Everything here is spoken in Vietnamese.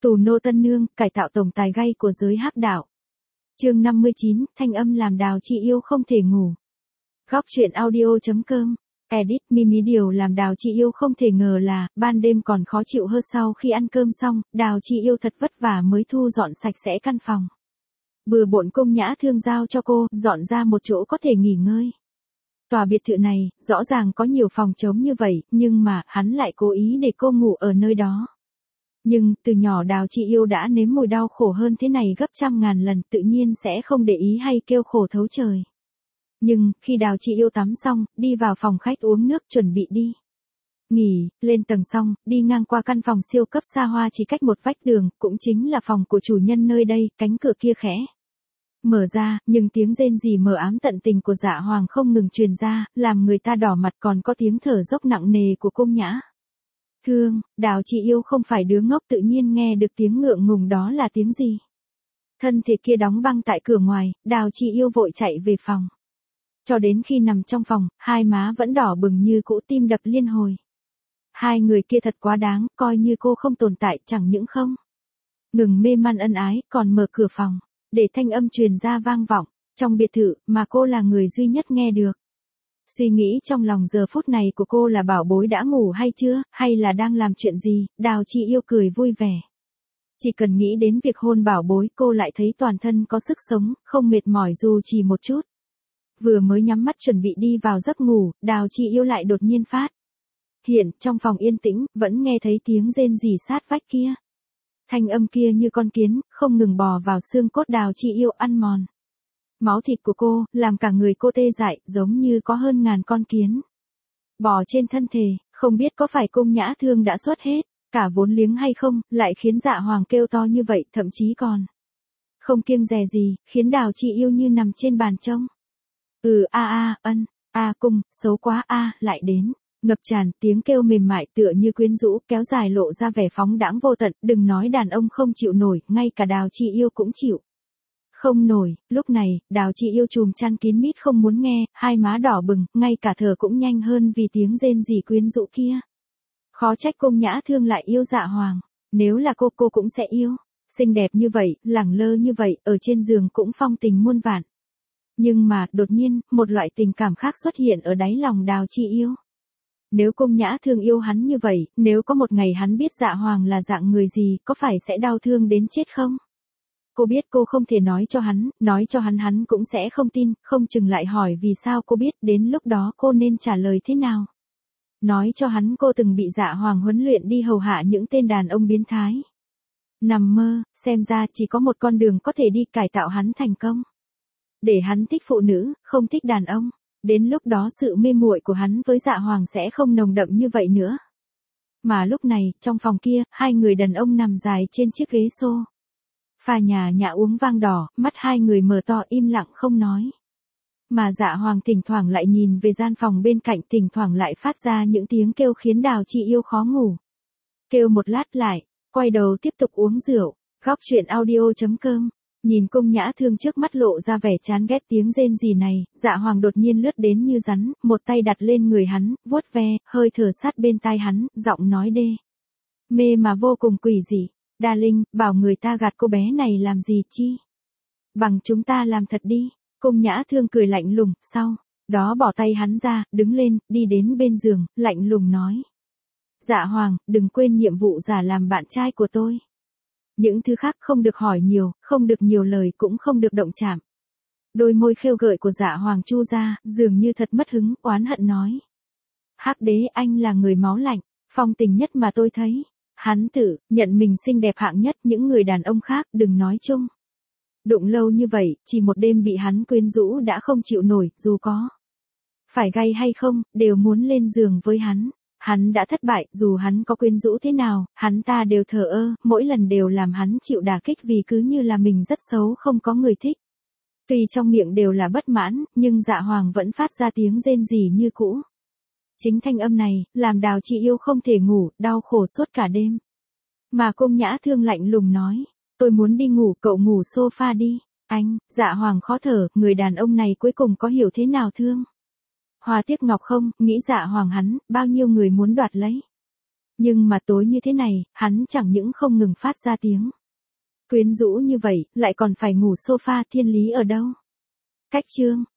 Tù nô tân nương, cải tạo tổng tài gay của giới hắc đạo. Chương 59, thanh âm làm Đào Chị Yêu không thể ngủ. Góc truyện audio.com. Edit Mimi. Điều làm Đào Chị Yêu không thể ngờ là, ban đêm còn khó chịu hơn sau khi ăn cơm xong, Đào Chị Yêu thật vất vả mới thu dọn sạch sẽ căn phòng. Bừa bộn Cung Nhã Thương giao cho cô, dọn ra một chỗ có thể nghỉ ngơi. Tòa biệt thự này, rõ ràng có nhiều phòng trống như vậy, nhưng mà, hắn lại cố ý để cô ngủ ở nơi đó. Nhưng, từ nhỏ Đào Chị Yêu đã nếm mùi đau khổ hơn thế này gấp trăm ngàn lần, tự nhiên sẽ không để ý hay kêu khổ thấu trời. Nhưng, khi Đào Chị Yêu tắm xong, đi vào phòng khách uống nước chuẩn bị đi nghỉ, lên tầng xong, đi ngang qua căn phòng siêu cấp xa hoa chỉ cách một vách tường, cũng chính là phòng của chủ nhân nơi đây, cánh cửa kia khẽ mở ra, nhưng tiếng rên rỉ mờ ám tận tình của Dạ Hoàng không ngừng truyền ra, làm người ta đỏ mặt, còn có tiếng thở dốc nặng nề của Cung Nhã Thương. Đào Chị Yêu không phải đứa ngốc, tự nhiên nghe được tiếng ngượng ngùng đó là tiếng gì. Thân thể kia đóng băng tại cửa ngoài, Đào Chị Yêu vội chạy về phòng. Cho đến khi nằm trong phòng, hai má vẫn đỏ bừng như cũ, tim đập liên hồi. Hai người kia thật quá đáng, coi như cô không tồn tại, chẳng những không ngừng mê man ân ái, còn mở cửa phòng để thanh âm truyền ra vang vọng trong biệt thự, mà cô là người duy nhất nghe được. Suy nghĩ trong lòng giờ phút này của cô là bảo bối đã ngủ hay chưa, hay là đang làm chuyện gì. Đào Chị Yêu cười vui vẻ. Chỉ cần nghĩ đến việc hôn bảo bối, cô lại thấy toàn thân có sức sống, không mệt mỏi dù chỉ một chút. Vừa mới nhắm mắt chuẩn bị đi vào giấc ngủ, Đào Chị Yêu lại đột nhiên phát hiện, trong phòng yên tĩnh, vẫn nghe thấy tiếng rên rỉ sát vách kia. Thanh âm kia như con kiến, không ngừng bò vào xương cốt Đào Chị Yêu, ăn mòn máu thịt của cô, làm cả người cô tê dại, giống như có hơn ngàn con kiến bò trên thân thể. Không biết có phải Cung Nhã Thương đã xuất hết cả vốn liếng hay không, lại khiến Dạ Hoàng kêu to như vậy, thậm chí còn không kiêng dè gì, khiến Đào Chị Yêu như nằm trên bàn trông. Cung, xấu quá lại đến. Ngập tràn, tiếng kêu mềm mại tựa như quyến rũ, kéo dài lộ ra vẻ phóng đãng vô tận, đừng nói đàn ông không chịu nổi, ngay cả Đào Chị Yêu cũng chịu không nổi. Lúc này, Đào Chị Yêu chùm chăn kín mít không muốn nghe, hai má đỏ bừng, ngay cả thở cũng nhanh hơn vì tiếng rên rỉ quyến rũ kia. Khó trách Cung Nhã Thương lại yêu Dạ Hoàng, nếu là cô cũng sẽ yêu. Xinh đẹp như vậy, lẳng lơ như vậy, ở trên giường cũng phong tình muôn vàn. Nhưng mà, đột nhiên, một loại tình cảm khác xuất hiện ở đáy lòng Đào Chị Yêu. Nếu Cung Nhã Thương yêu hắn như vậy, nếu có một ngày hắn biết Dạ Hoàng là dạng người gì, có phải sẽ đau thương đến chết không? Cô biết cô không thể nói cho hắn cũng sẽ không tin, không chừng lại hỏi vì sao cô biết, đến lúc đó cô nên trả lời thế nào? Nói cho hắn cô từng bị Dạ Hoàng huấn luyện đi hầu hạ những tên đàn ông biến thái. Nằm mơ, xem ra chỉ có một con đường có thể đi, cải tạo hắn thành công. Để hắn thích phụ nữ, không thích đàn ông. Đến lúc đó sự mê muội của hắn với Dạ Hoàng sẽ không nồng đậm như vậy nữa. Mà lúc này, trong phòng kia, hai người đàn ông nằm dài trên chiếc ghế sofa nhã uống vang đỏ, mắt hai người mở to im lặng không nói. Mà Dạ Hoàng thỉnh thoảng lại nhìn về gian phòng bên cạnh, thỉnh thoảng lại phát ra những tiếng kêu khiến Đào Chị Yêu khó ngủ. Kêu một lát lại, quay đầu tiếp tục uống rượu. Góc truyện audio.com. Nhìn Cung Nhã Thương trước mắt lộ ra vẻ chán ghét tiếng rên rỉ này, Dạ Hoàng đột nhiên lướt đến như rắn, một tay đặt lên người hắn, vuốt ve, hơi thở sát bên tai hắn, giọng nói đê mê mà vô cùng quỷ dị. Darling, bảo người ta gạt cô bé này làm gì chi? Bằng chúng ta làm thật đi. Cung Nhã Thương cười lạnh lùng, sau đó bỏ tay hắn ra, đứng lên, đi đến bên giường, lạnh lùng nói. Dạ Hoàng, đừng quên nhiệm vụ giả làm bạn trai của tôi. Những thứ khác không được hỏi nhiều, không được nhiều lời, cũng không được động chạm. Đôi môi khêu gợi của Dạ Hoàng chu ra, dường như thật mất hứng, oán hận nói. Hắc đế, anh là người máu lạnh, phong tình nhất mà tôi thấy. Hắn tự nhận mình xinh đẹp hạng nhất, những người đàn ông khác đừng nói chung. Đụng lâu như vậy, chỉ một đêm bị hắn quyến rũ đã không chịu nổi, dù có phải gay hay không, đều muốn lên giường với hắn. Hắn đã thất bại, dù hắn có quyến rũ thế nào, hắn ta đều thờ ơ, mỗi lần đều làm hắn chịu đả kích vì cứ như là mình rất xấu không có người thích. Tuy trong miệng đều là bất mãn, nhưng Dạ Hoàng vẫn phát ra tiếng rên rỉ như cũ. Chính thanh âm này, làm Đào Chị Yêu không thể ngủ, đau khổ suốt cả đêm. Mà Cung Nhã Thương lạnh lùng nói, tôi muốn đi ngủ, cậu ngủ sofa đi. Anh, Dạ Hoàng khó thở, người đàn ông này cuối cùng có hiểu thế nào thương Hoa Tiếc Ngọc không, nghĩ Dạ Hoàng hắn, bao nhiêu người muốn đoạt lấy. Nhưng mà tối như thế này, hắn chẳng những không ngừng phát ra tiếng quyến rũ như vậy, lại còn phải ngủ sofa, thiên lý ở đâu? Cách chương